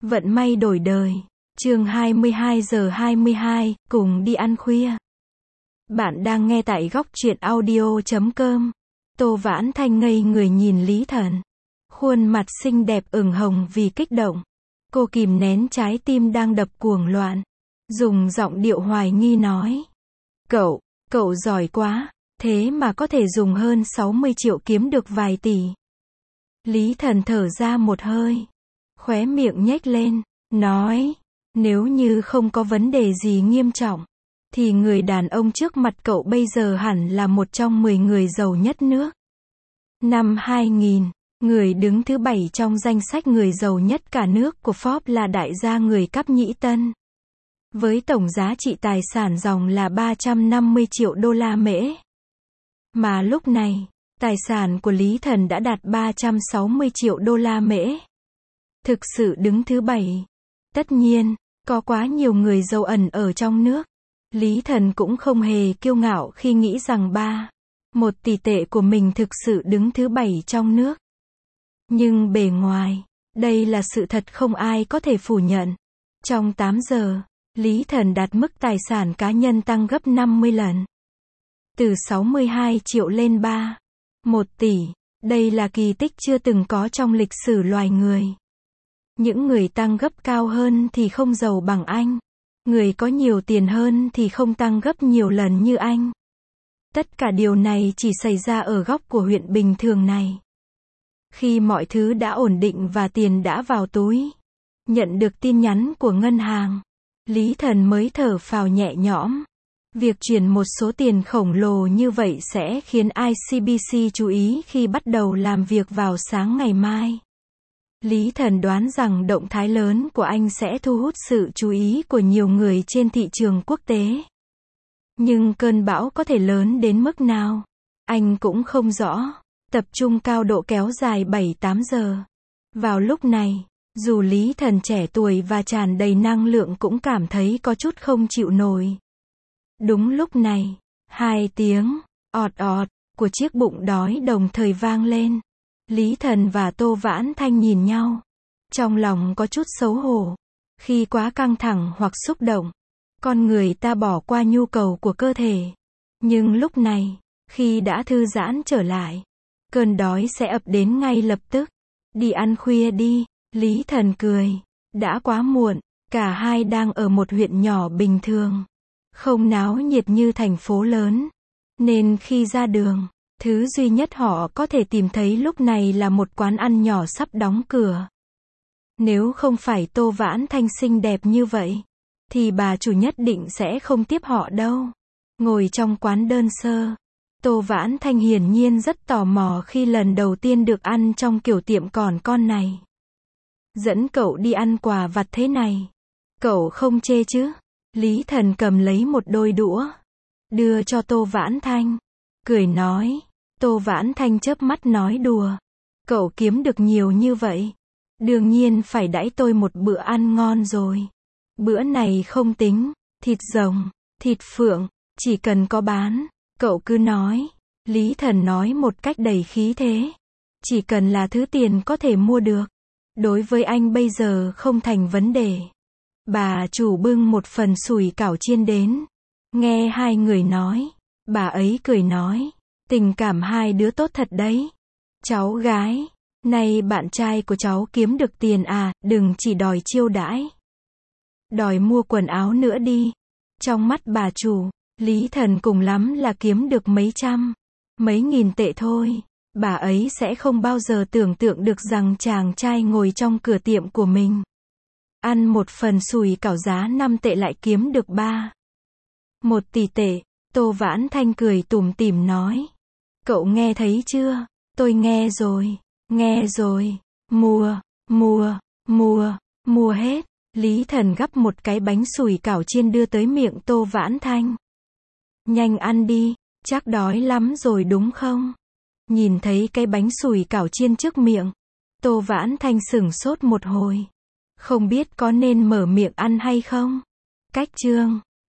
Vận may đổi đời. Chương 22 giờ 22, cùng đi ăn khuya. Bạn đang nghe tại góc truyện audio.com. Tô Vãn Thanh ngây người nhìn Lý Thần. Khuôn mặt xinh đẹp ửng hồng vì kích động. Cô kìm nén trái tim đang đập cuồng loạn. Dùng giọng điệu hoài nghi nói. Cậu giỏi quá, thế mà có thể dùng hơn 60 triệu kiếm được vài tỷ. Lý Thần thở ra một hơi. Khóe miệng nhếch lên, nói. Nếu như không có vấn đề gì nghiêm trọng, thì người đàn ông trước mặt cậu bây giờ hẳn là một trong 10 người giàu nhất nước. Năm 2000, người đứng thứ 7 trong danh sách người giàu nhất cả nước của Forbes là đại gia người Cáp Nhĩ Tân. Với tổng giá trị tài sản ròng là 350 triệu đô la Mễ. Mà lúc này, tài sản của Lý Thần đã đạt 360 triệu đô la Mễ. Thực sự đứng thứ 7. Tất nhiên, có quá nhiều người giàu ẩn ở trong nước. Lý Thần cũng không hề kiêu ngạo khi nghĩ rằng 1 tỷ tệ của mình thực sự đứng thứ 7 trong nước. Nhưng bề ngoài, đây là sự thật không ai có thể phủ nhận. Trong 8 giờ, Lý Thần đạt mức tài sản cá nhân tăng gấp 50 lần. Từ 62 triệu lên 1 tỷ. Đây là kỳ tích chưa từng có trong lịch sử loài người. Những người tăng gấp cao hơn thì không giàu bằng anh. Người có nhiều tiền hơn thì không tăng gấp nhiều lần như anh. Tất cả điều này chỉ xảy ra ở góc của huyện bình thường này. Khi mọi thứ đã ổn định và tiền đã vào túi, nhận được tin nhắn của ngân hàng, Lý Thần mới thở phào nhẹ nhõm. Việc chuyển một số tiền khổng lồ như vậy sẽ khiến ICBC chú ý khi bắt đầu làm việc vào sáng ngày mai. Lý Thần đoán rằng động thái lớn của anh sẽ thu hút sự chú ý của nhiều người trên thị trường quốc tế. Nhưng cơn bão có thể lớn đến mức nào? Anh cũng không rõ. Tập trung cao độ kéo dài 7-8 giờ. Vào lúc này, dù Lý Thần trẻ tuổi và tràn đầy năng lượng cũng cảm thấy có chút không chịu nổi. Đúng lúc này, 2 tiếng ọt ọt của chiếc bụng đói đồng thời vang lên. Lý Thần và Tô Vãn Thanh nhìn nhau. Trong lòng có chút xấu hổ. Khi quá căng thẳng hoặc xúc động, con người ta bỏ qua nhu cầu của cơ thể. Nhưng lúc này, khi đã thư giãn trở lại, cơn đói sẽ ập đến ngay lập tức. Đi ăn khuya đi, Lý Thần cười. Đã quá muộn, cả hai đang ở một huyện nhỏ bình thường. Không náo nhiệt như thành phố lớn. Nên khi ra đường, thứ duy nhất họ có thể tìm thấy lúc này là một quán ăn nhỏ sắp đóng cửa. Nếu không phải Tô Vãn Thanh xinh đẹp như vậy, thì bà chủ nhất định sẽ không tiếp họ đâu. Ngồi trong quán đơn sơ, Tô Vãn Thanh hiển nhiên rất tò mò khi lần đầu tiên được ăn trong kiểu tiệm còn con này. Dẫn cậu đi ăn quà vặt thế này. Cậu không chê chứ? Lý Thần cầm lấy một đôi đũa, đưa cho Tô Vãn Thanh. Cười nói. Tô Vãn Thanh chớp mắt nói đùa. Cậu kiếm được nhiều như vậy, đương nhiên phải đãi tôi một bữa ăn ngon rồi. Bữa này không tính, thịt rồng, thịt phượng, chỉ cần có bán, cậu cứ nói. Lý Thần nói một cách đầy khí thế. Chỉ cần là thứ tiền có thể mua được, đối với anh bây giờ không thành vấn đề. Bà chủ bưng một phần sủi cảo chiên đến. Nghe hai người nói, bà ấy cười nói. Tình cảm hai đứa tốt thật đấy. Cháu gái, nay bạn trai của cháu kiếm được tiền à, đừng chỉ đòi chiêu đãi. Đòi mua quần áo nữa đi. Trong mắt bà chủ, Lý Thần cùng lắm là kiếm được mấy trăm, mấy nghìn tệ thôi. Bà ấy sẽ không bao giờ tưởng tượng được rằng chàng trai ngồi trong cửa tiệm của mình, ăn một phần sủi cảo giá 5 tệ lại kiếm được 1 tỷ tệ. Tô Vãn Thanh cười tủm tỉm nói. Cậu nghe thấy chưa? Tôi nghe rồi. Mua hết. Lý Thần gắp một cái bánh sủi cảo chiên đưa tới miệng Tô Vãn Thanh. Nhanh ăn đi, chắc đói lắm rồi đúng không? Nhìn thấy cái bánh sủi cảo chiên trước miệng, Tô Vãn Thanh sửng sốt một hồi. Không biết có nên mở miệng ăn hay không? Cách chương